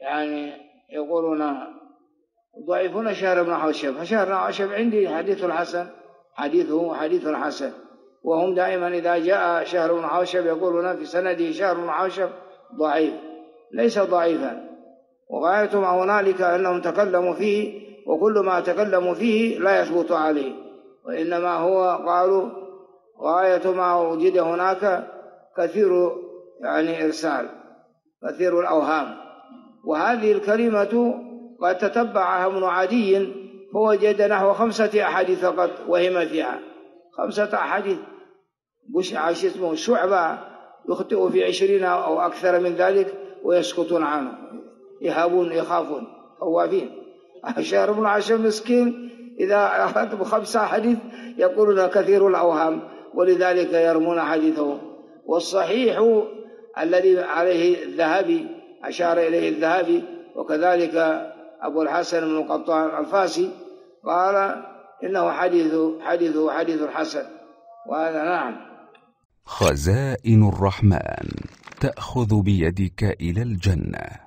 يعني يقولون ضعيفون شهر بن حوشب. شهر بن حوشب عندي حديث الحسن، حديثه حديث حسن، وهم دائما إذا جاء شهر بن حوشب يقولون في سنده شهر بن حوشب ضعيف. ليس ضعيفا، وغاية ما هنالك أنهم تكلموا فيه، وكل ما تكلموا فيه لا يثبت عليه، وإنما هو قالوا غاية ما وجد هناك كثير يعني إرسال، كثير الأوهام. وهذه الكلمة قد تتبعها ابن عدي فوجد نحو 5 أحاديث قد وهم فيها، 5 أحاديث. اسمه شعبة يخطئ في 20 أو أكثر من ذلك ويسكتون عنه، يهابون يخافون خوافين. شهر بن حوشب مسكين إذا أخذ ب5 أحاديث يقولون كثير الأوهام، ولذلك يرمون حديثه. والصحيح الذي عليه الذهبي أشار إليه الذهبي، وكذلك أبو الحسن بن قطان الفاسي قال إنه حديث حسن. وهذا نعم. خزائن الرحمن تأخذ بيدك إلى الجنة.